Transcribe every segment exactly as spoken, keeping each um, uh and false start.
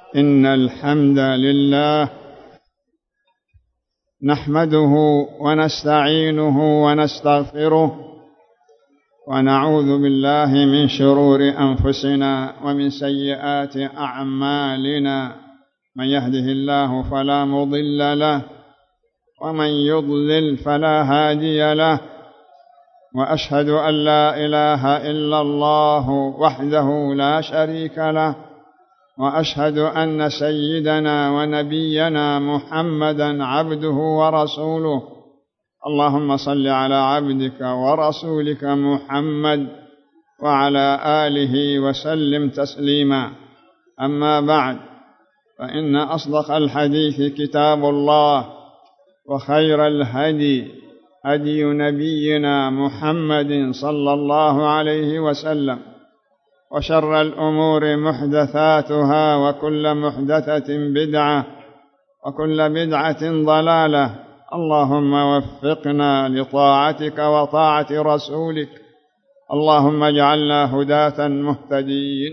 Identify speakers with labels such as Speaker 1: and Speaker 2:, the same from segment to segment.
Speaker 1: إن الحمد لله نحمده ونستعينه ونستغفره ونعوذ بالله من شرور أنفسنا ومن سيئات أعمالنا، من يهده الله فلا مضل له ومن يضلل فلا هادي له، وأشهد أن لا إله إلا الله وحده لا شريك له، وأشهد أن سيدنا ونبينا محمدًا عبده ورسوله. اللهم صل على عبدك ورسولك محمد وعلى آله وسلم تسليما. أما بعد، فإن أصدق الحديث كتاب الله، وخير الهدي هدي نبينا محمد صلى الله عليه وسلم، وشر الأمور محدثاتها، وكل محدثة بدعة، وكل بدعة ضلالة. اللهم وفقنا لطاعتك وطاعة رسولك، اللهم اجعلنا هداة مهتدين.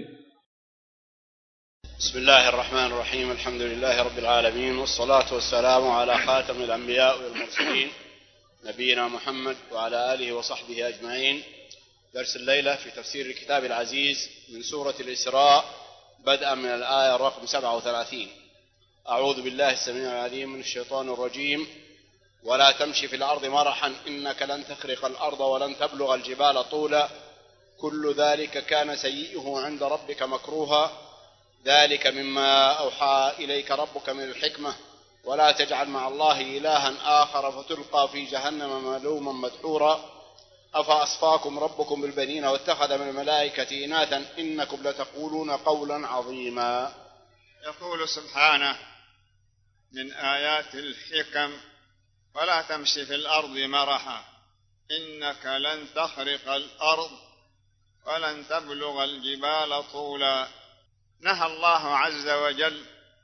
Speaker 2: بسم الله الرحمن الرحيم. الحمد لله رب العالمين، والصلاة والسلام على خاتم الأنبياء والمرسلين نبينا محمد وعلى آله وصحبه أجمعين. درس الليلة في تفسير الكتاب العزيز من سورة الإسراء، بدءا من الآية الرقم سبعة وثلاثين. أعوذ بالله السميع العليم من الشيطان الرجيم. ولا تمشي في الأرض مرحا إنك لن تخرق الأرض ولن تبلغ الجبال طولا كل ذلك كان سيئه عند ربك مكروها ذلك مما أوحى إليك ربك من الحكمة ولا تجعل مع الله إلها آخر فتلقى في جهنم ملوما مدحورا أفأصفاكم ربكم بالبنين واتخذ من الملائكة إناثا إنكم لتقولون قولا عظيما.
Speaker 1: يقول سبحانه من آيات الحكم: ولا تمشي في الأرض مرحا إنك لن تخرق الأرض ولن تبلغ الجبال طولا. نهى الله عز وجل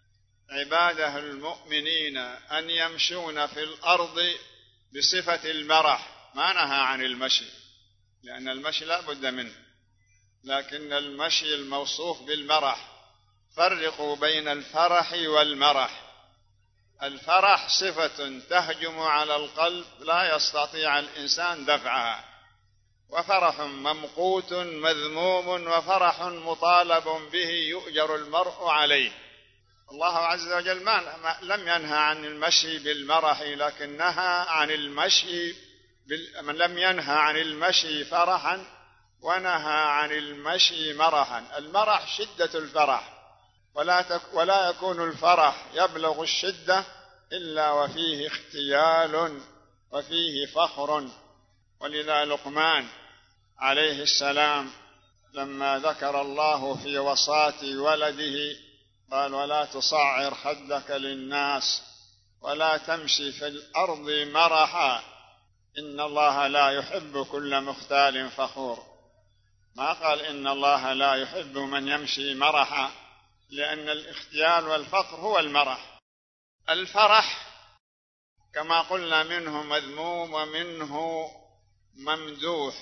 Speaker 1: عباده المؤمنين أن يمشون في الأرض بصفة المرح، ما نهى عن المشي، لأن المشي لا بد منه، لكن المشي الموصوف بالمرح. فرقوا بين الفرح والمرح. الفرح صفة تهجم على القلب لا يستطيع الإنسان دفعها، وفرح ممقوت مذموم، وفرح مطالب به يؤجر المرء عليه. الله عز وجل ما لم ينهى عن المشي بالمرح، لكن نهى عن المشي بال... من لم ينهى عن المشي فرحا، ونهى عن المشي مرحا. المرح شدة الفرح، ولا, تك... ولا يكون الفرح يبلغ الشدة إلا وفيه اختيال وفيه فخر. ولذا لقمان عليه السلام لما ذكر الله في وصاة ولده قال: ولا تصعر خدك للناس ولا تمشي في الأرض مرحا إن الله لا يحب كل مختال فخور. ما قال إن الله لا يحب من يمشي مرحا، لأن الاختيال والفخر هو المرح. الفرح كما قلنا منه مذموم ومنه ممدوح،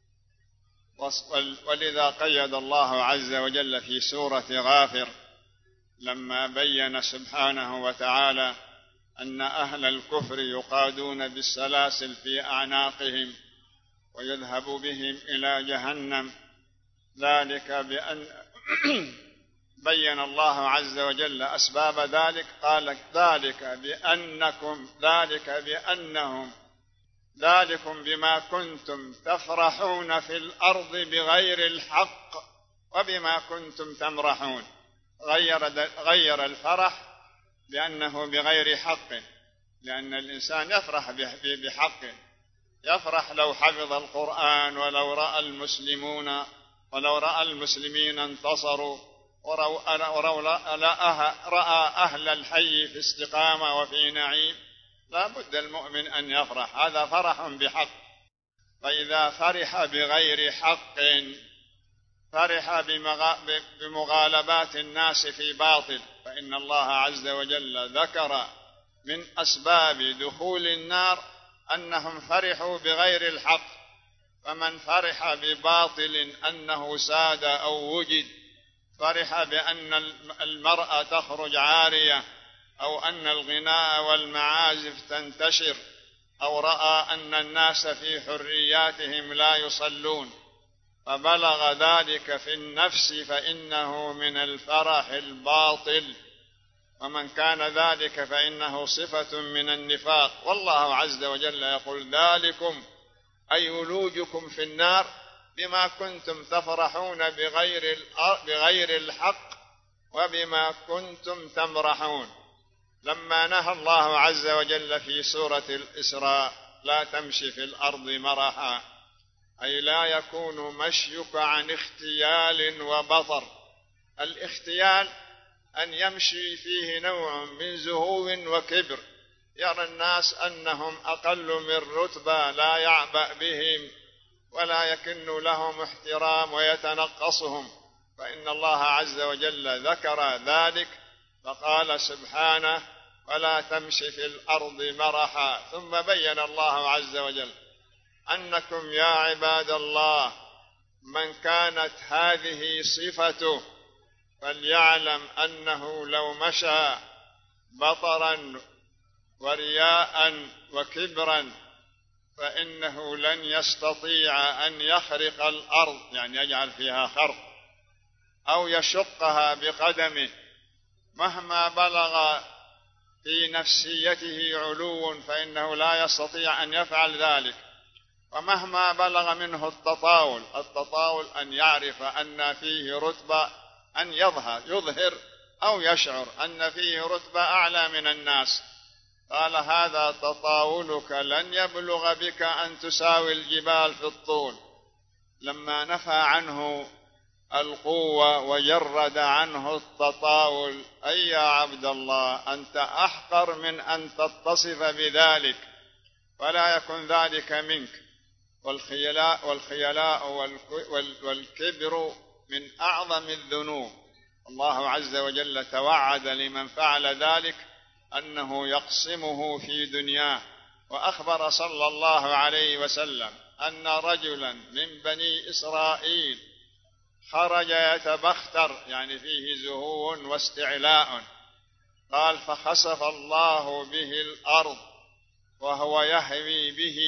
Speaker 1: ولذا قيد الله عز وجل في سورة غافر لما بين سبحانه وتعالى أن أهل الكفر يقادون بالسلاسل في أعناقهم ويذهب بهم إلى جهنم، ذلك بأن بين الله عز وجل أسباب ذلك. قال: ذلك بأنكم ذلك بأنهم ذلكم بما كنتم تفرحون في الأرض بغير الحق وبما كنتم تمرحون. غير, غير الفرح بأنه بغير حق، لأن الإنسان يفرح بحق، يفرح لو حفظ القرآن، ولو رأى المسلمون ولو رأى المسلمين انتصروا، ورأى أهل الحي في استقامة وفي نعيم. لا بد المؤمن أن يفرح، هذا فرح بحق. فإذا فرح بغير حق فرح بمغالبات الناس في باطل، فإن الله عز وجل ذكر من أسباب دخول النار أنهم فرحوا بغير الحق. فمن فرح بباطل أنه ساد أو وجد فرح بأن المرأة تخرج عارية، أو أن الغناء والمعازف تنتشر، أو رأى أن الناس في حرياتهم لا يصلون فبلغ ذلك في النفس فإنه من الفرح الباطل، ومن كان ذلك فإنه صفة من النفاق. والله عز وجل يقول: ذلكم أي ولوجكم في النار بما كنتم تفرحون بغير بغير الحق وبما كنتم تمرحون. لما نهى الله عز وجل في سورة الإسراء: لا تمشي في الأرض مرحا، أي لا يكون مشيك عن اختيال وبطر. الاختيال أن يمشي فيه نوع من زهو وكبر، يرى الناس أنهم أقل من رتبة، لا يعبأ بهم ولا يكن لهم احترام ويتنقصهم، فإن الله عز وجل ذكر ذلك فقال سبحانه: ولا تمشي في الأرض مرحا. ثم بين الله عز وجل أنكم يا عباد الله من كانت هذه صفته فليعلم أنه لو مشى بطرا ورياء وكبرا فإنه لن يستطيع أن يخرق الأرض، يعني يجعل فيها خرق، أو يشقها بقدمه. مهما بلغ في نفسيته علو فإنه لا يستطيع أن يفعل ذلك، ومهما بلغ منه التطاول التطاول أن يعرف أن فيه رتبة، أن يظهر يظهر أو يشعر أن فيه رتبة أعلى من الناس. قال: هذا تطاولك لن يبلغ بك أن تساوي الجبال في الطول. لما نفى عنه القوة وجرد عنه التطاول: أي يا عبد الله أنت أحقر من أن تتصف بذلك، ولا يكن ذلك منك. والخيلاء, والخيلاء والكبر من أعظم الذنوب. الله عز وجل توعد لمن فعل ذلك أنه يقسمه في دنياه، وأخبر صلى الله عليه وسلم أن رجلا من بني إسرائيل خرج يتبختر، يعني فيه زهو واستعلاء، قال: فخسف الله به الأرض وهو يهوي به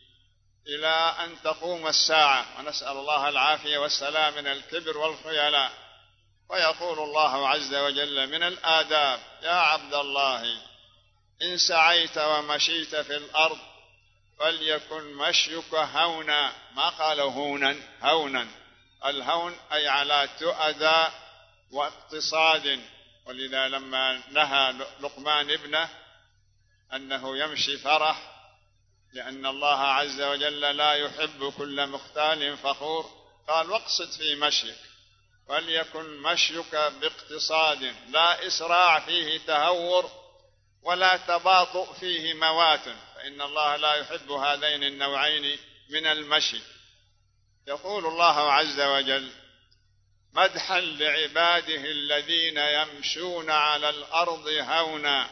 Speaker 1: إلى أن تقوم الساعة، ونسأل الله العافية والسلام من الكبر والخيلاء. ويقول الله عز وجل من الآداب: يا عبد الله إن سعيت ومشيت في الأرض فليكن مشيك هونا. ما قال هونا، هونا. الهون أي على تؤدى واقتصاد. ولذا لما نهى لقمان ابنه أنه يمشي فرح، لأن الله عز وجل لا يحب كل مختال فخور، قال: واقصد في مشيك، وليكن مشيك باقتصاد، لا إسراع فيه تهور ولا تباطؤ فيه موات، فإن الله لا يحب هذين النوعين من المشي. يقول الله عز وجل مدحا لعباده الذين يمشون على الأرض هونا.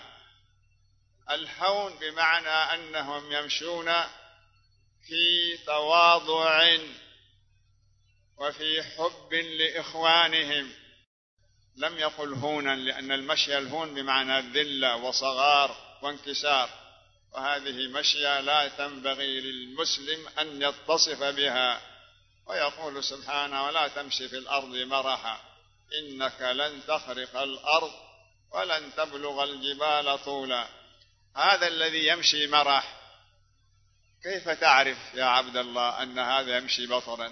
Speaker 1: الهون بمعنى أنهم يمشون في تواضع وفي حب لإخوانهم. لم يقل هونا، لأن المشي الهون بمعنى الذلة وصغار وانكسار، وهذه مشية لا تنبغي للمسلم أن يتصف بها. ويقول سبحانه: ولا تمشي في الأرض مرحا إنك لن تخرق الأرض ولن تبلغ الجبال طولا. هذا الذي يمشي مرح، كيف تعرف يا عبد الله أن هذا يمشي بطرا؟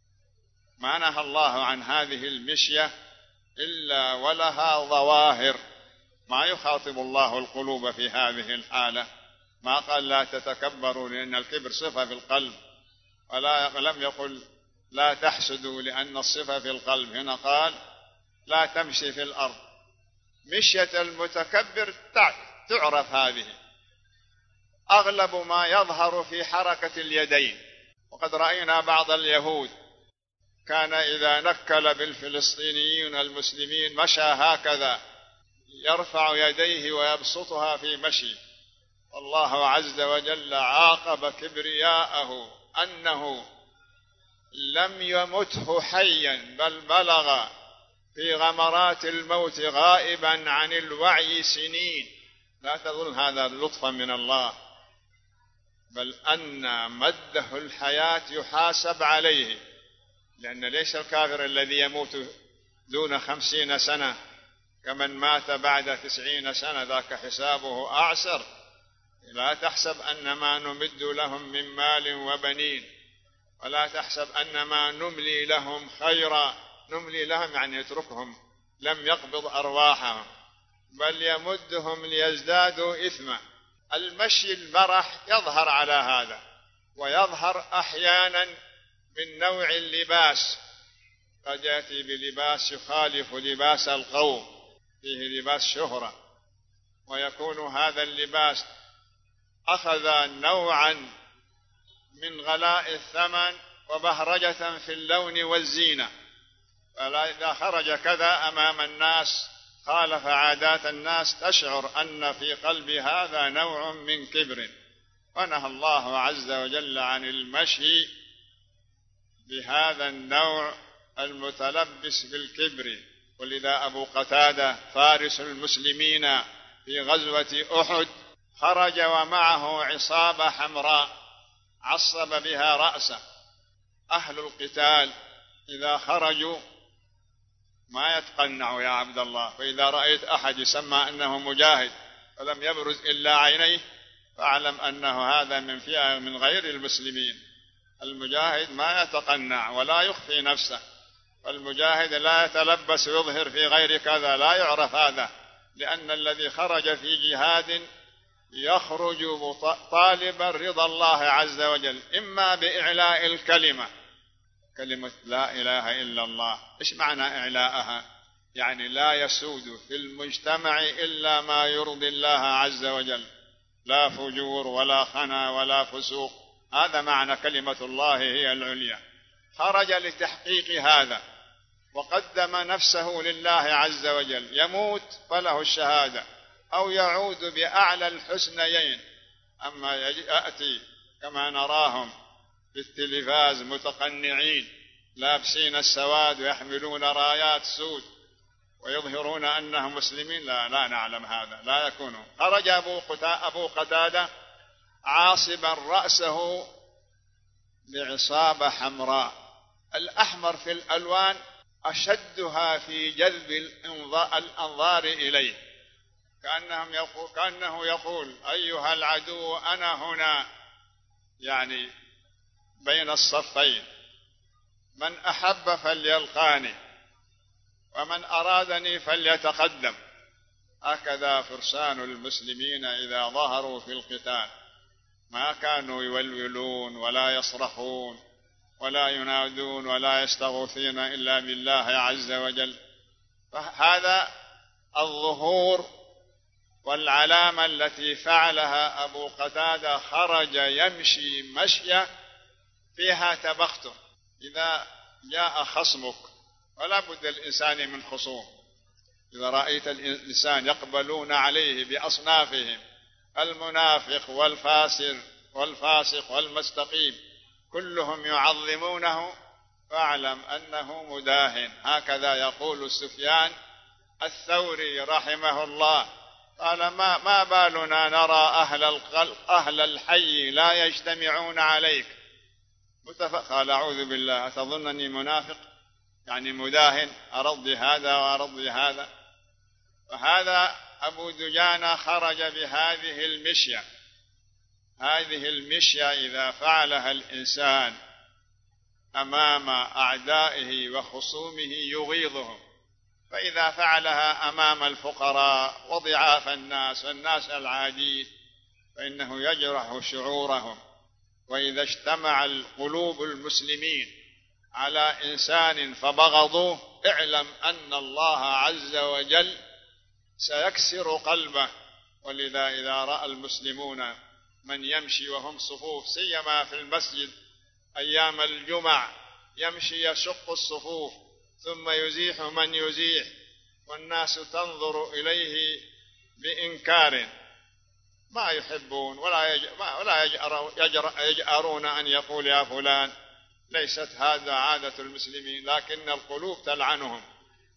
Speaker 1: ما نهى الله عن هذه المشية إلا ولها ظواهر. ما يخاطب الله القلوب في هذه الحالة، ما قال لا تتكبروا لأن الكبر صفة في القلب، ولا لم يقل لا تحسدوا لأن الصفة في القلب. هنا قال لا تمشي في الأرض. مشية المتكبر تعرف هذه، أغلب ما يظهر في حركة اليدين. وقد رأينا بعض اليهود كان إذا نكل بالفلسطينيين المسلمين مشى هكذا، يرفع يديه ويبسطها في مشي. والله عز وجل عاقب كبرياءه أنه لم يمته حيا، بل بلغ في غمرات الموت غائبا عن الوعي سنين. لا تظن هذا لطفا من الله، بل أن مده الحياة يحاسب عليه، لأن ليس الكافر الذي يموت دون خمسين سنة كمن مات بعد تسعين سنة، ذاك حسابه أعسر. لا تحسب أن ما نمد لهم من مال وبنين، ولا تحسب أن ما نملي لهم خيرا. نملي لهم يعني يتركهم، لم يقبض أرواحهم، بل يمدهم ليزدادوا إثما. المشي المرح يظهر على هذا، ويظهر أحيانا من نوع اللباس، قد يأتي بلباس يخالف لباس القوم، فيه لباس شهرة، ويكون هذا اللباس أخذ نوعا من غلاء الثمن وبهرجة في اللون والزينة، فلا إذا خرج كذا أمام الناس خالف عادات الناس، تشعر أن في قلب هذا نوع من كبر. ونهى الله عز وجل عن المشي بهذا النوع المتلبس بالكبر. ولذا أبو قتادة فارس المسلمين في غزوة أحد خرج ومعه عصابة حمراء عصب بها رأسه. أهل القتال إذا خرجوا ما يتقنعوا يا عبد الله، فإذا رأيت أحد يسمى أنه مجاهد فلم يبرز إلا عينيه فاعلم أنه هذا من فئة من غير المسلمين. المجاهد ما يتقنع ولا يخفي نفسه، والمجاهد لا يتلبس ويظهر في غير كذا، لا يعرف هذا، لأن الذي خرج في جهاد يخرج طالبا رضا الله عز وجل، إما بإعلاء الكلمة، كلمة لا إله إلا الله. إيش معنى إعلاءها؟ يعني لا يسود في المجتمع إلا ما يرضي الله عز وجل، لا فجور ولا خنا ولا فسوق، هذا معنى كلمة الله هي العليا. خرج لتحقيق هذا وقدم نفسه لله عز وجل، يموت فله الشهادة أو يعود بأعلى الحسنيين. أما يأتي كما نراهم في التلفاز متقنعين لابسين السواد ويحملون رايات سود ويظهرون أنهم مسلمين، لا لا نعلم هذا، لا يكونون. خرج أبو قتادة عاصبا رأسه بعصابة حمراء. الأحمر في الألوان أشدها في جذب الأنظار إليه، كأنهم يقول كأنه يقول أيها العدو أنا هنا، يعني بين الصفين، من أحب فليلقاني ومن أرادني فليتقدم. هكذا فرسان المسلمين إذا ظهروا في القتال ما كانوا يولولون ولا يصرخون ولا ينادون ولا يستغوثون إلا بالله عز وجل. فهذا الظهور والعلامة التي فعلها أبو قتادة، خرج يمشي مشية فيها تبختر. إذا جاء خصمك، ولا بد الإنسان من خصوم، إذا رأيت الإنسان يقبلون عليه بأصنافهم، المنافق والفاسر والفاسق والمستقيم كلهم يعظمونه، فاعلم أنه مداهن. هكذا يقول سفيان الثوري رحمه الله، قال ما, ما بالنا نرى أهل, أهل الحي لا يجتمعون عليك. قال أعوذ بالله، أتظنني منافق يعني مداهن، أرضي هذا وأرضي هذا. وهذا أبو دجانة خرج بهذه المشية. هذه المشية إذا فعلها الإنسان أمام أعدائه وخصومه يغيظهم، فإذا فعلها أمام الفقراء وضعاف الناس والناس العاديين فإنه يجرح شعورهم. وإذا اجتمع القلوب المسلمين على إنسان فبغضوه، اعلم أن الله عز وجل سيكسر قلبه. ولذا إذا رأى المسلمون من يمشي وهم صفوف، سيما في المسجد أيام الجمع، يمشي يشق الصفوف ثم يزيح من يزيح والناس تنظر إليه بإنكار، ما يحبون ولا ولا يجأرون أن يقول يا فلان. ليست هذا عادة المسلمين، لكن القلوب تلعنهم.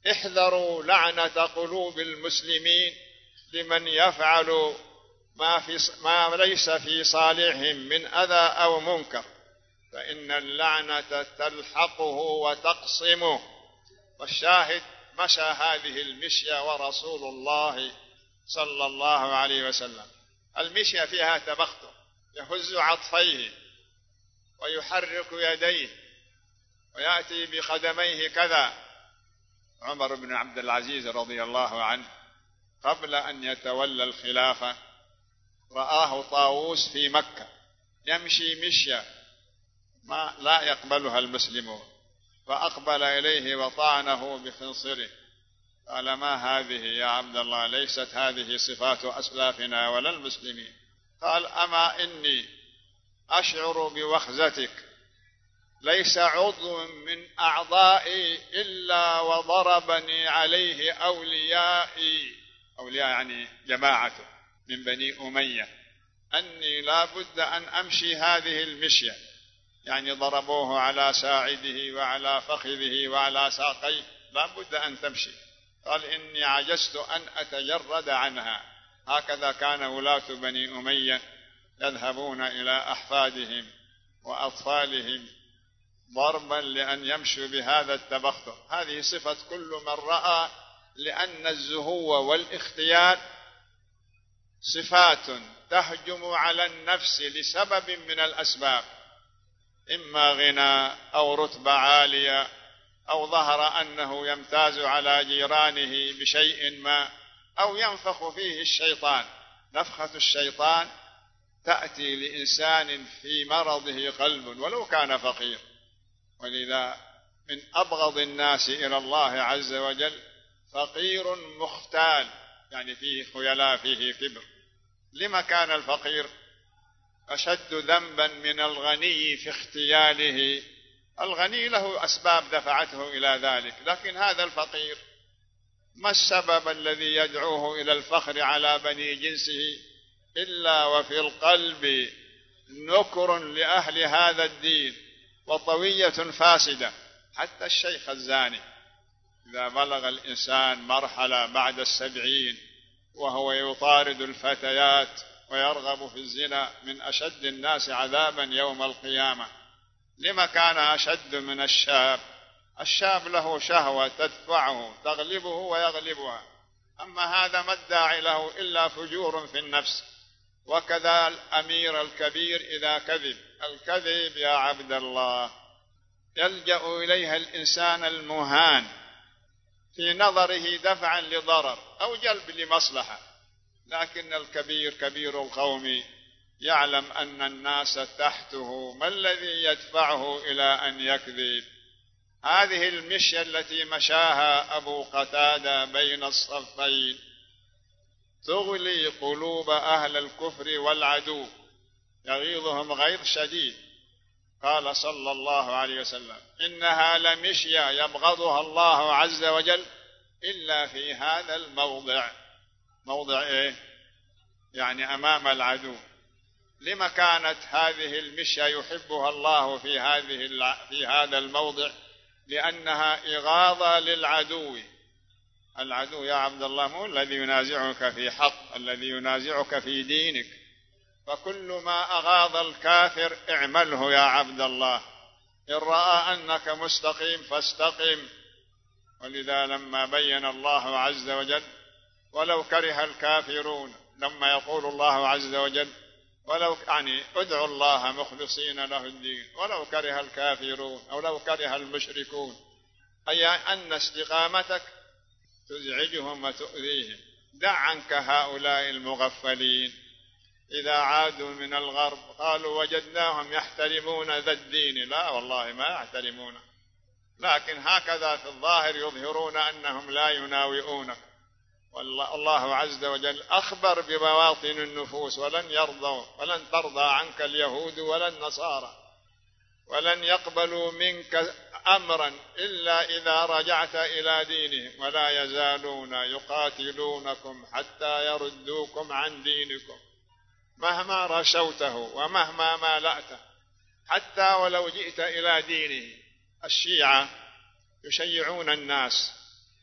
Speaker 1: احذروا لعنة قلوب المسلمين لمن يفعل ما, في ما ليس في صالحهم من أذى أو منكر، فإن اللعنة تلحقه وتقصمه. والشاهد مشى هذه المشية ورسول الله صلى الله عليه وسلم. المشية فيها تبختر، يهز عطفيه ويحرك يديه ويأتي بقدميه كذا. عمر بن عبد العزيز رضي الله عنه قبل أن يتولى الخلافة رآه طاووس في مكة يمشي مشية ما لا يقبلها المسلمون، فأقبل إليه وطعنه بخنصره، قال: ما هذه يا عبد الله؟ ليست هذه صفات أسلافنا ولا المسلمين. قال: أما إني أشعر بوخزتك، ليس عضو من أعضائي إلا وضربني عليه أوليائي، أولياء يعني جماعته من بني أمية، أني لا بد أن أمشي هذه المشية، يعني ضربوه على ساعده وعلى فخذه وعلى ساقيه، لا بد أن تمشي. قال: إني عجزت أن أتجرد عنها. هكذا كان ولاة بني أمية يذهبون إلى أحفادهم وأطفالهم ضربا لأن يمشوا بهذا التبختر. هذه صفة كل من رأى، لأن الزهو والاختيال صفات تهجم على النفس لسبب من الأسباب، إما غنى أو رتبة عالية أو ظهر أنه يمتاز على جيرانه بشيء ما، أو ينفخ فيه الشيطان. نفخة الشيطان تأتي لإنسان في مرضه قلب ولو كان فقير. ولذا من أبغض الناس إلى الله عز وجل فقير مختال، يعني فيه خيلاء فيه كبر. لما كان الفقير أشد ذنبا من الغني في اختياله؟ الغني له أسباب دفعته إلى ذلك، لكن هذا الفقير ما السبب الذي يدعوه إلى الفخر على بني جنسه إلا وفي القلب نكر لأهل هذا الدين وطوية فاسدة. حتى الشيخ الزاني إذا بلغ الإنسان مرحلة بعد السبعين وهو يطارد الفتيات ويرغب في الزنا من أشد الناس عذابا يوم القيامة. لما كان أشد من الشاب؟ الشاب له شهوة تدفعه تغلبه ويغلبها، أما هذا ما الداعي له إلا فجور في النفس. وكذا الأمير الكبير إذا كذب، الكذب يا عبد الله يلجأ إليها الإنسان المهان في نظره دفعا لضرر أو جلب لمصلحة، لكن الكبير كبير القوم يعلم أن الناس تحته، ما الذي يدفعه إلى أن يكذب؟ هذه المشية التي مشاها أبو قتادة بين الصفين تغلي قلوب أهل الكفر والعدو، يغيظهم غيظ شديد. قال صلى الله عليه وسلم: إنها لمشية يبغضها الله عز وجل إلا في هذا الموضع. موضع إيه؟ يعني أمام العدو. لما كانت هذه المشية يحبها الله في هذه في هذا الموضع؟ لأنها إغاظة للعدو. العدو يا عبد الله مو الذي ينازعك في حق، الذي ينازعك في دينك. فكل ما أغاظ الكافر اعمله يا عبد الله، إن رأى أنك مستقيم فاستقم. ولذا لما بين الله عز وجل ولو كره الكافرون، لما يقول الله عز وجل ولو يعني ادعوا الله مخلصين له الدين ولو كره الكافرون أو لو كره المشركون، أي أن استقامتك تزعجهم وتؤذيهم. دع عنك هؤلاء المغفلين. إذا عادوا من الغرب قالوا وجدناهم يحترمون ذا الدين. لا والله ما يحترمونه، لكن هكذا في الظاهر يظهرون أنهم لا يناوئونك. والله عز وجل أخبر بمواطن النفوس: ولن يرضوا ولن ترضى عنك اليهود ولا النصارى ولن يقبلوا منك أمرا إلا إذا رجعت إلى دينهم ولا يزالون يقاتلونكم حتى يردوكم عن دينكم مهما رشوته ومهما مالأته، حتى ولو جئت إلى دينه. الشيعة يشيعون الناس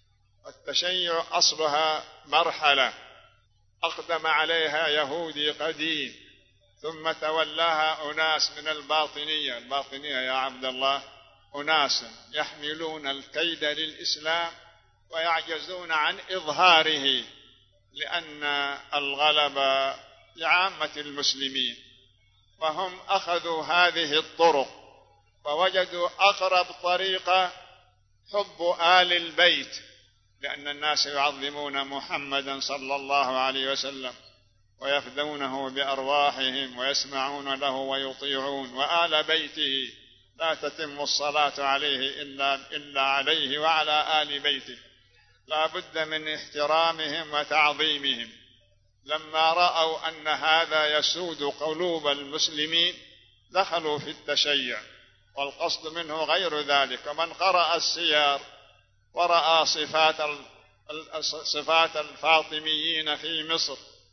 Speaker 1: والتشيع أصلها مرحلة أقدم عليها يهودي قديم، ثم تولاها أناس من الباطنية. الباطنية يا عبد الله أناس يحملون الكيد للإسلام ويعجزون عن إظهاره، لأن الغلب لعامة المسلمين، وهم أخذوا هذه الطرق فوجدوا أقرب طريقة حب آل البيت، لأن الناس يعظمون محمدا صلى الله عليه وسلم ويفدونه بأرواحهم ويسمعون له ويطيعون، وآل بيته لا تتم الصلاة عليه إلا, إلا عليه وعلى آل بيته، لا بد من احترامهم وتعظيمهم. لما رأوا أن هذا يسود قلوب المسلمين دخلوا في التشيع، والقصد منه غير ذلك. ومن قرأ السير ورأى صفات صفات الفاطميين في مصر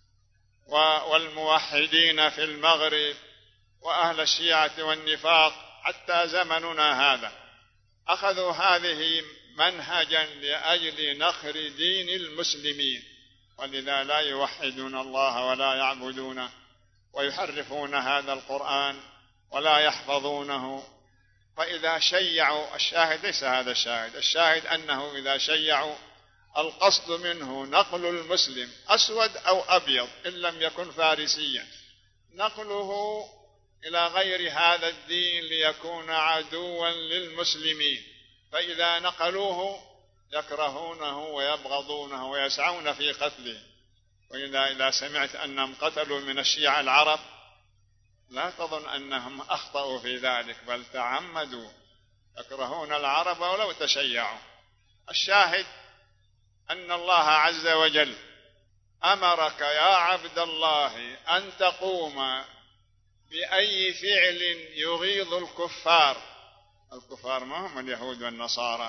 Speaker 1: والموحدين في المغرب وأهل الشيعة والنفاق حتى زمننا هذا، أخذوا هذه منهجا لأجل نخر دين المسلمين، ولذا لا يوحدون الله ولا يعبدونه، ويحرفون هذا القرآن ولا يحفظونه. فإذا شيعوا، الشاهد ليس هذا الشاهد، الشاهد أنه إذا شيعوا القصد منه نقل المسلم أسود أو أبيض إن لم يكن فارسيا، نقله إلى غير هذا الدين ليكون عدوا للمسلمين، فإذا نقلوه يكرهونه ويبغضونه ويسعون في قتله. وإذا إذا سمعت أنهم قتلوا من الشيعة العرب لا تظن أنهم أخطأوا في ذلك، بل تعمدوا، يكرهون العرب ولو تشيعوا. الشاهد أن الله عز وجل أمرك يا عبد الله أن تقوم بأي فعل يغيظ الكفار. الكفار ما هم اليهود والنصارى،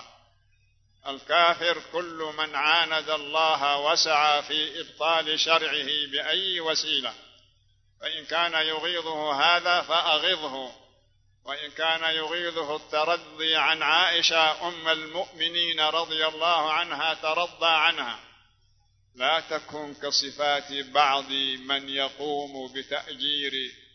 Speaker 1: الكافر كل من عاند الله وسعى في إبطال شرعه بأي وسيلة، فإن كان يغيظه هذا فأغضه، وإن كان يغيظه الترضي عن عائشة أم المؤمنين رضي الله عنها ترضى عنها. لا تكن كصفات بعض من يقوم بتأجير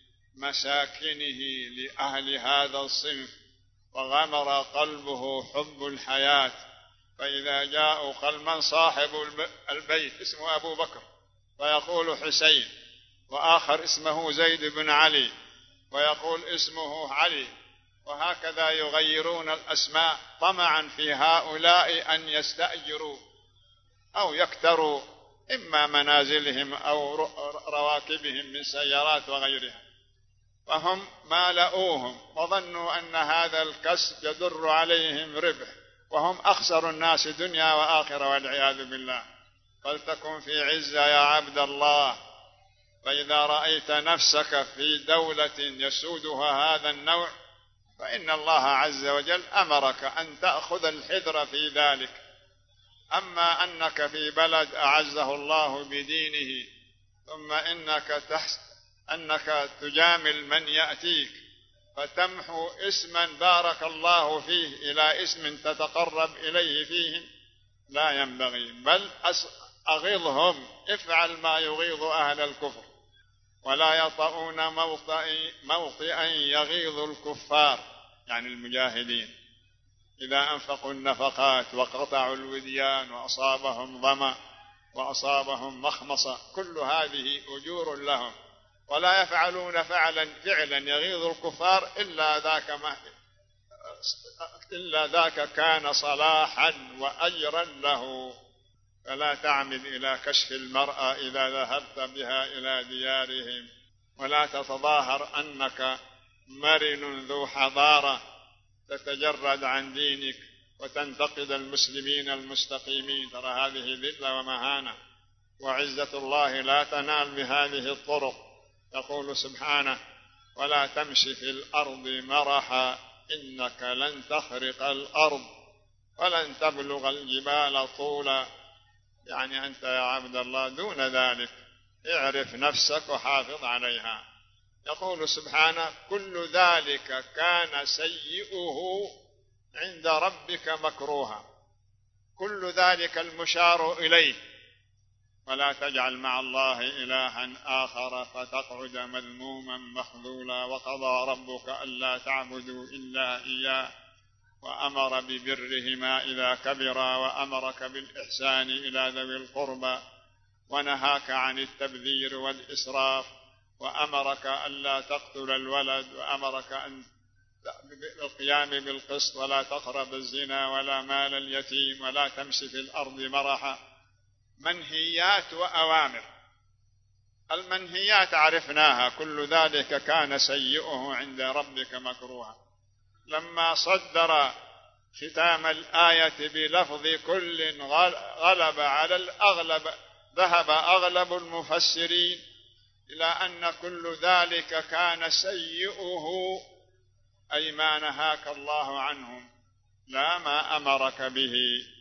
Speaker 1: مساكنه لأهل هذا الصنف وغمر قلبه حب الحياة، فإذا جاءوا قال من صاحب البيت اسمه أبو بكر فيقول حسين، وآخر اسمه زيد بن علي ويقول اسمه علي، وهكذا يغيرون الأسماء طمعا في هؤلاء أن يستأجروا أو يكتروا إما منازلهم أو رواكبهم من سيارات وغيرها، فهم مالؤوهم وظنوا أن هذا الكسب يدر عليهم ربح، وهم أخسر الناس دنيا وآخرة والعياذ بالله. فلتكن في عزة يا عبد الله، فإذا رأيت نفسك في دولة يسودها هذا النوع فإن الله عز وجل أمرك أن تأخذ الحذر في ذلك. أما أنك في بلد أعزه الله بدينه ثم إنك تحس أنك تجامل من يأتيك فتمحو اسما بارك الله فيه إلى اسم تتقرب إليه فيه، لا ينبغي، بل أغضهم، افعل ما يغيظ أهل الكفر، ولا يطؤون موطئا يغيظ الكفار يعني المجاهدين. إذا أنفقوا النفقات وقطعوا الوديان وأصابهم ظمأ وأصابهم مخمصة كل هذه أجور لهم، ولا يفعلون فعلا فعلا يغيظ الكفار إلا ذاك ما إلا ذاك كان صلاحا وأجرا له. فلا تعمد إلى كشف المرأة إذا ذهبت بها إلى ديارهم، ولا تتظاهر أنك مرن ذو حضارة تتجرد عن دينك وتنتقد المسلمين المستقيمين. ترى هذه ذلة ومهانة، وعزة الله لا تنال بهذه الطرق. يقول سبحانه ولا تمشي في الأرض مرحا إنك لن تخرق الأرض ولن تبلغ الجبال طولا. يعني أنت يا عبد الله دون ذلك، اعرف نفسك وحافظ عليها. يقول سبحانه كل ذلك كان سيئه عند ربك مكروها. كل ذلك المشار إليه. ولا تجعل مع الله إلها آخر فتقعد مذموما مخذولا. وقضى ربك ألا تعبدوا إلا إياه وأمر ببرهما إذا كبرا وأمرك بالإحسان إلى ذوي القربى ونهاك عن التبذير والإسراف وأمرك ألا تقتل الولد وأمرك أن بالقيام بالقسط ولا تقرب الزنا ولا مال اليتيم ولا تمشي في الأرض مرحا. منهيات وأوامر. المنهيات عرفناها، كل ذلك كان سيئه عند ربك مكروها. لما صدر ختام الآية بلفظ كل غلب على الأغلب، ذهب أغلب المفسرين إلى أن كل ذلك كان سيئه، أي ما نهاك الله عنهم، لا ما أمرك به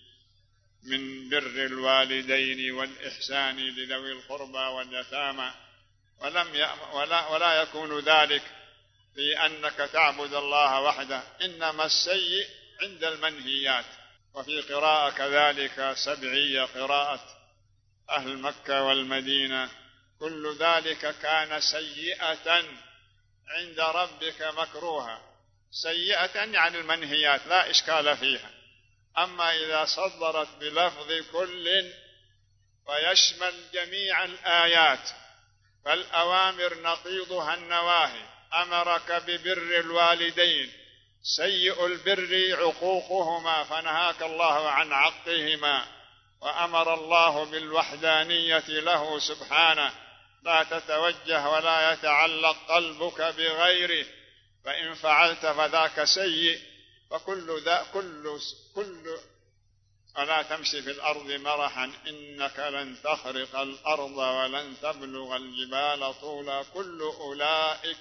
Speaker 1: من بر الوالدين والإحسان لذوي القربى واليتامى. ولم ولا, ولا يكون ذلك في أنك تعبد الله وحده، إنما السيء عند المنهيات. وفي قراءة كذلك سبعية، قراءة أهل مكة والمدينة، كل ذلك كان سيئة عند ربك مكروها. سيئة يعني المنهيات لا إشكال فيها. أما إذا صدرت بلفظ كل فيشمل جميع الآيات، فالأوامر نقيضها النواهي. أمرك ببر الوالدين، سيء البر عقوقهما فنهاك الله عن عقهما. وأمر الله بالوحدانية له سبحانه، لا تتوجه ولا يتعلق قلبك بغيره، فإن فعلت فذاك سيء. فكل ذا كل كل ولا تمشي في الأرض مرحا إنك لن تخرق الأرض ولن تبلغ الجبال طولا. كل أولئك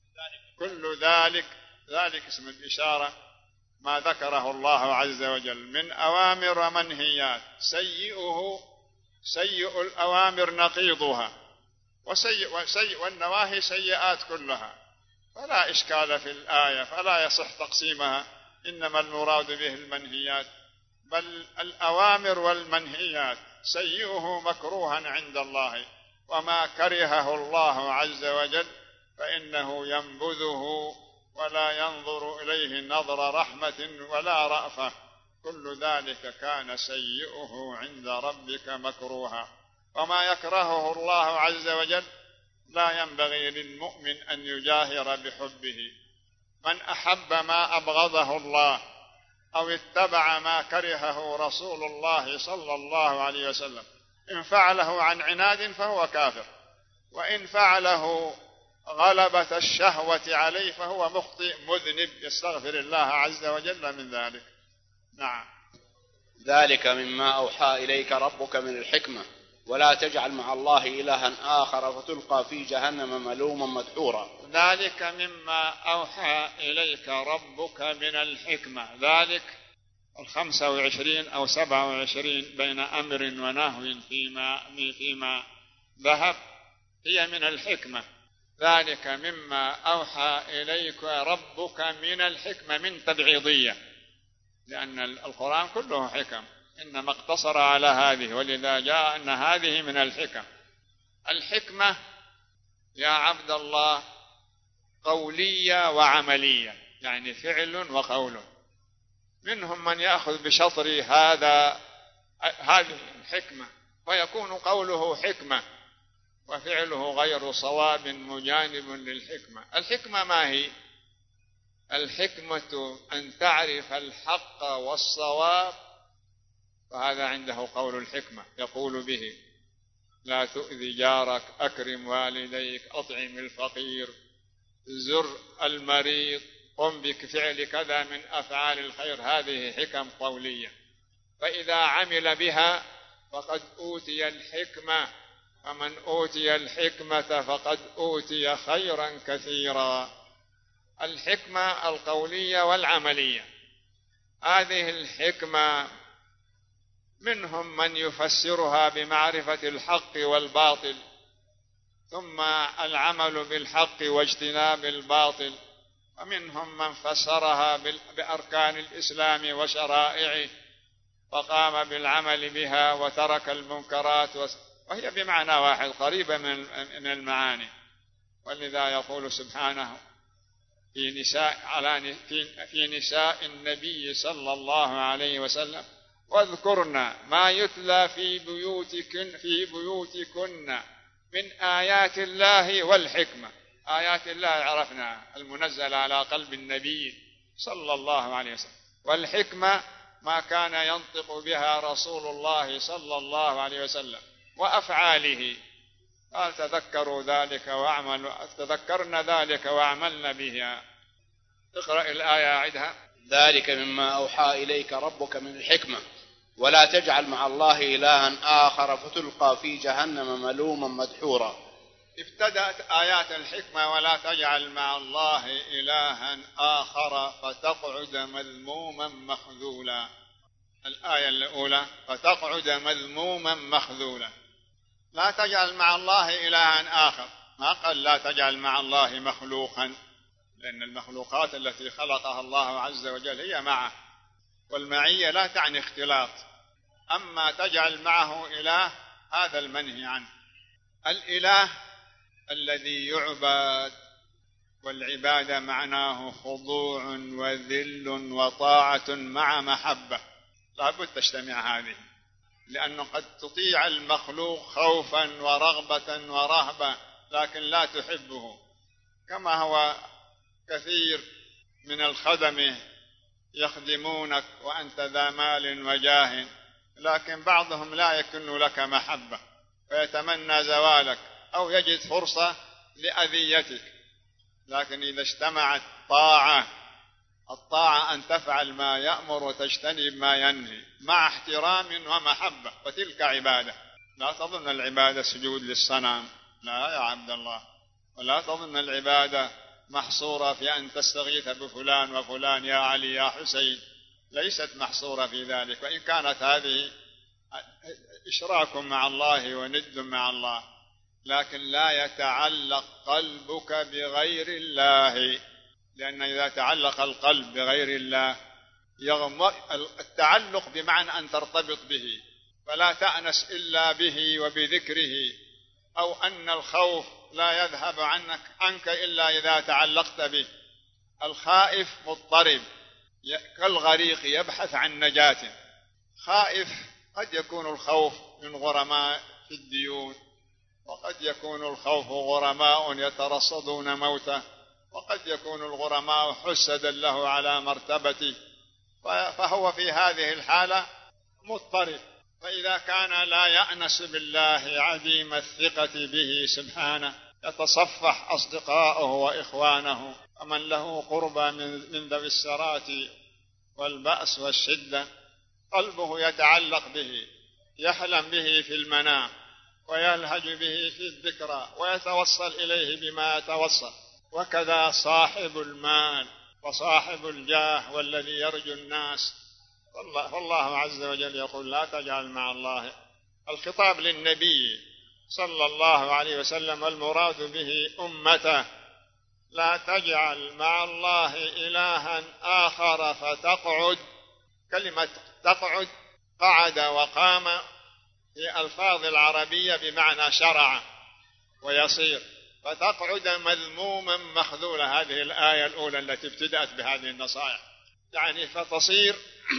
Speaker 1: كل ذلك ذلك اسم الإشارة ما ذكره الله عز وجل من أوامر ومنهيات. سيئه سيء الأوامر نقيضها، وسيء وسيء والنواهي سيئات كلها، فلا إشكال في الآية، فلا يصح تقسيمها. إنما المراد به المنهيات، بل الأوامر والمنهيات سيئه مكروها عند الله، وما كرهه الله عز وجل فإنه ينبذه ولا ينظر إليه نظر رحمة ولا رأفة. كل ذلك كان سيئه عند ربك مكروها. وما يكرهه الله عز وجل لا ينبغي للمؤمن أن يجاهر بحبه. من أحب ما أبغضه الله أو اتبع ما كرهه رسول الله صلى الله عليه وسلم، إن فعله عن عناد فهو كافر، وإن فعله غلبة الشهوة عليه فهو مخطئ مذنب يستغفر الله عز وجل من ذلك. نعم.
Speaker 2: ذلك مما أوحى إليك ربك من الحكمة ولا تجعل مع الله إلها آخر فتلقى في جهنم ملوما مدحورا.
Speaker 1: ذلك مما أوحى إليك ربك من الحكمة. ذلك الخمسة وعشرين أو سبعة وعشرين بين أمر ونهي فيما, فيما ذهب هي من الحكمة. ذلك مما أوحى إليك ربك من الحكمة، من تبعيضية، لأن القرآن كله حكم، إنما اقتصر على هذه، ولذا جاء أن هذه من الحكم. الحكمة يا عبد الله قولية وعملية، يعني فعل وقول. منهم من يأخذ بشطر هذا هذه الحكمة ويكون قوله حكمة وفعله غير صواب مجانب للحكمة. الحكمة ما هي؟ الحكمة أن تعرف الحق والصواب، فهذا عنده قول الحكمة يقول به: لا تؤذي جارك، أكرم والديك، أطعم الفقير، زر المريض، قم بفعل كذا من أفعال الخير. هذه حكم قولية، فإذا عمل بها فقد أوتي الحكمة، فمن أوتي الحكمة فقد أوتي خيرا كثيرا. الحكمة القولية والعملية. هذه الحكمة منهم من يفسرها بمعرفة الحق والباطل، ثم العمل بالحق واجتناب الباطل، ومنهم من فسرها بأركان الإسلام وشرائعه، فقام بالعمل بها وترك المنكرات، وهي بمعنى واحد قريبة من المعاني. ولذا يقول سبحانه في نساء على في نساء النبي صلى الله عليه وسلم: واذكرن ما يتلى في بيوتكن في بيوتكن من آيات الله والحكمة. آيات الله عرفنا المنزلة على قلب النبي صلى الله عليه وسلم، والحكمة ما كان ينطق بها رسول الله صلى الله عليه وسلم وأفعاله. قال: تذكروا ذلك واعملوا تذكرنا ذلك وعملنا بها. اقرأ الآية أعدها.
Speaker 2: ذلك مما أوحى إليك ربك من الحكمة ولا تجعل مع الله إلها آخر فتلقى في جهنم ملوما مدحورا.
Speaker 1: ابتدأت آيات الحكمة: ولا تجعل مع الله إلها آخر فتقعد مذموما مخذولا. الآية الأولى: فتقعد مذموما مخذولا. لا تجعل مع الله إلها آخر، ما قال لا تجعل مع الله مخلوقا، لأن المخلوقات التي خلقها الله عز وجل هي معه، والمعية لا تعني اختلاط. أما تجعل معه إله هذا المنهي عنه. الإله الذي يعبد، والعبادة معناه خضوع وذل وطاعة مع محبة، لا بد تجتمع هذه، لأنه قد تطيع المخلوق خوفا ورغبة ورهبة لكن لا تحبه، كما هو كثير من الخدم يخدمونك وأنت ذا مال وجاه، لكن بعضهم لا يكن لك محبة ويتمنى زوالك أو يجد فرصة لأذيتك. لكن إذا اجتمعت طاعة، الطاعة أن تفعل ما يأمر وتجتنب ما ينهي مع احترام ومحبة، فتلك عبادة. لا تظن العبادة سجود للصنم، لا يا عبد الله. ولا تظن العبادة محصورة في أن تستغيث بفلان وفلان يا علي يا حسين، ليست محصورة في ذلك، وإن كانت هذه إشراك مع الله وند مع الله، لكن لا يتعلق قلبك بغير الله، لأن إذا تعلق القلب بغير الله يغم... التعلق بمعنى أن ترتبط به، فلا تأنس إلا به وبذكره، أو أن الخوف لا يذهب عنك, عنك إلا إذا تعلقت به. الخائف مضطرب كالغريق يبحث عن نجاة. خائف قد يكون الخوف من غرماء في الديون، وقد يكون الخوف غرماء يترصدون موته، وقد يكون الغرماء حسدا له على مرتبته، فهو في هذه الحالة مضطرب. فإذا كان لا يأنس بالله عديم الثقة به سبحانه، يتصفح أصدقاءه وإخوانه ومن له قربى من ذوي السرات والبأس والشدة، قلبه يتعلق به، يحلم به في المنام، ويلهج به في الذكرى، ويتوصل إليه بما يتوصل. وكذا صاحب المال وصاحب الجاه والذي يرجو الناس. فالله عز وجل يقول: لا تجعل مع الله. الخطاب للنبي صلى الله عليه وسلم، والمراد به أمته: لا تجعل مع الله إلها آخر فتقعد. كلمة تقعد قعد وقام في ألفاظ العربية بمعنى شرع ويصير، فتقعد مذموما مخذولا. هذه الآية الأولى التي ابتدأت بهذه النصائح، يعني فتصير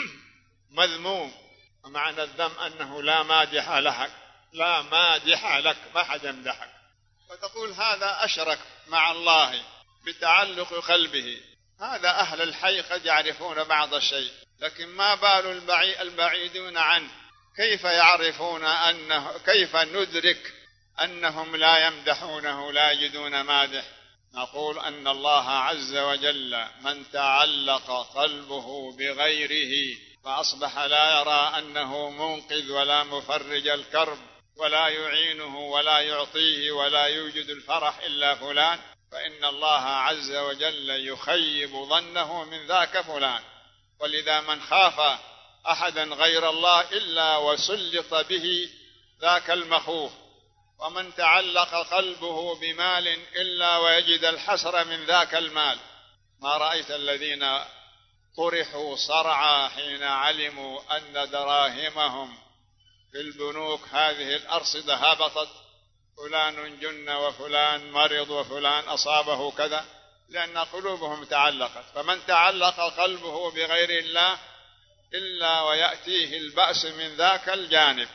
Speaker 1: مذموم. ومعنى الذم أنه لا مادح لك، لا مادح لك، ما حد يمدحك، فتقول هذا أشرك مع الله بتعلق قلبه. هذا أهل الحي قد يعرفون بعض الشيء، لكن ما بال البعيدون عنه، كيف يعرفون أنه، كيف ندرك أنهم لا يمدحونه، لا يجدون مادح؟ نقول أن الله عز وجل من تعلق قلبه بغيره فأصبح لا يرى أنه منقذ ولا مفرج الكرب ولا يعينه ولا يعطيه ولا يوجد الفرح إلا فلان، فإن الله عز وجل يخيب ظنه من ذاك فلان. ولذا من خاف أحدا غير الله إلا وسلط به ذاك المخوف، ومن تعلق قلبه بمال إلا ويجد الحسر من ذاك المال. ما رأيت الذين طرحوا صرعى حين علموا أن دراهمهم في البنوك هذه الأرصدة هبطت، فلان جن وفلان مرض وفلان أصابه كذا، لأن قلوبهم تعلقت. فمن تعلق قلبه بغير الله إلا ويأتيه البأس من ذاك الجانب،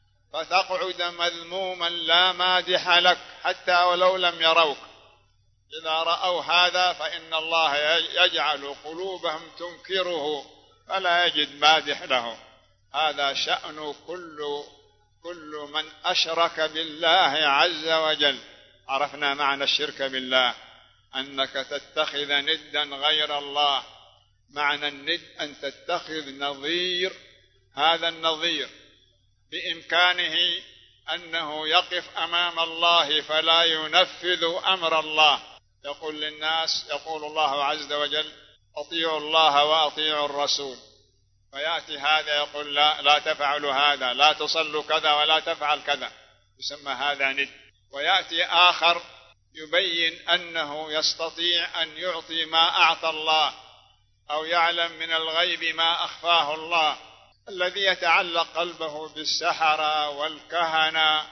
Speaker 1: فتقعد مذموما لا مادح لك حتى ولو لم يروك. إذا رأوا هذا فإن الله يجعل قلوبهم تنكره فلا يجد مادح له. هذا شأن كل كل من أشرك بالله عز وجل. عرفنا معنى الشرك بالله، أنك تتخذ ندا غير الله. معنى الند أن تتخذ نظير، هذا النظير بإمكانه أنه يقف أمام الله فلا ينفذ أمر الله. يقول للناس، يقول الله عز وجل: أطيعوا الله وأطيعوا الرسول، فيأتي هذا يقول لا, لا تفعلوا هذا، لا تصلوا كذا ولا تفعل كذا، يسمى هذا ند. ويأتي آخر يبين أنه يستطيع أن يعطي ما أعطى الله أو يعلم من الغيب ما أخفاه الله. الذي يتعلق قلبه بالسحرة والكهنة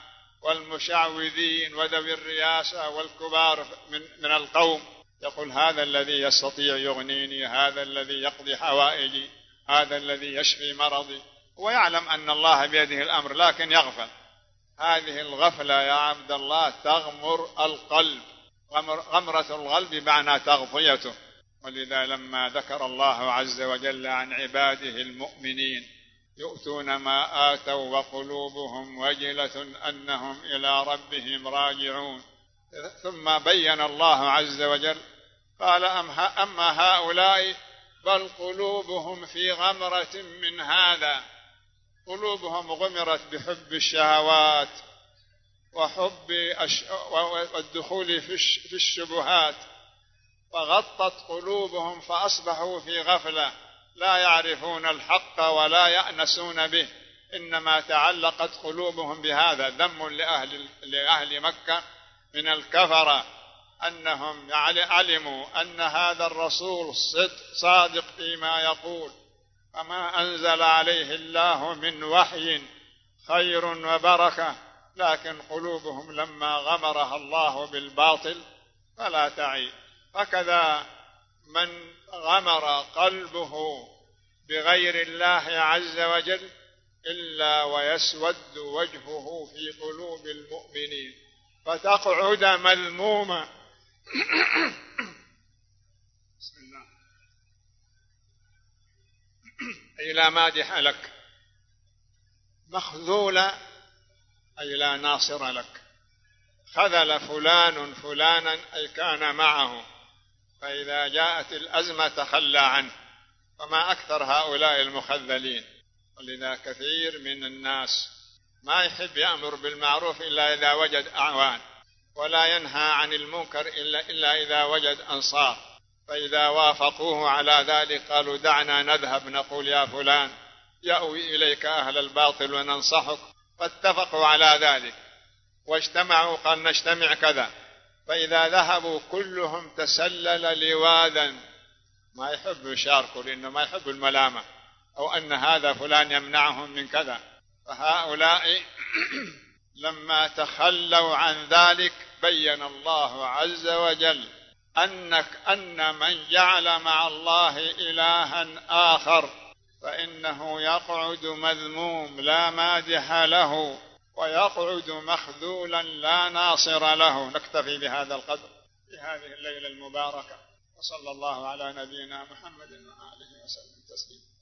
Speaker 1: والمشعوذين وذوي الرياسة والكبار من, من القوم، يقول هذا الذي يستطيع يغنيني، هذا الذي يقضي حوائجي، هذا الذي يشفي مرضي، ويعلم أن الله بيده الأمر لكن يغفل. هذه الغفلة يا عبد الله تغمر القلب، غمر غمرة القلب بمعنى تغطيته. ولذا لما ذكر الله عز وجل عن عباده المؤمنين يؤتون ما آتوا وقلوبهم وجلة أنهم إلى ربهم راجعون، ثم بين الله عز وجل قال أما هؤلاء بل قلوبهم في غمرة من هذا. قلوبهم غمرت بحب الشهوات وحب والدخول في الشبهات، فغطت قلوبهم فأصبحوا في غفلة لا يعرفون الحق ولا يأنسون به. إنما تعلقت قلوبهم بهذا. ذم لأهل, لأهل مكة من الكفرة أنهم علموا أن هذا الرسول صادق فيما يقول، فما أنزل عليه الله من وحي خير وبركة، لكن قلوبهم لما غمرها الله بالباطل فلا تعي. هكذا من غمر قلبه بغير الله عز وجل إلا ويسود وجهه في قلوب المؤمنين فتقعد مذموما. بسم الله. أي لا مادح لك، مخذولا أي لا ناصر لك. خذل فلان فلانا أي كان معه، فإذا جاءت الأزمة تخلى عنه. وما أكثر هؤلاء المخذلين. ولذا كثير من الناس ما يحب يأمر بالمعروف إلا إذا وجد أعوان، ولا ينهى عن المنكر إلا, إلا إذا وجد أنصار. فإذا وافقوه على ذلك قالوا دعنا نذهب نقول يا فلان يأوي إليك أهل الباطل وننصحك، فاتفقوا على ذلك واجتمعوا قال نجتمع كذا. فإذا ذهبوا كلهم تسلل لواذا، ما يحب يشاركوا لأنه ما يحب الملامة أو أن هذا فلان يمنعهم من كذا. فهؤلاء لما تخلوا عن ذلك بين الله عز وجل أنك أن من جعل مع الله إلها آخر فإنه يقعد مذموم لا مادح له، ويقعد مخذولا لا ناصر له. نكتفي بهذا القدر في هذه الليلة المباركة، وصلى الله على نبينا محمد وآله وسلم تسليما.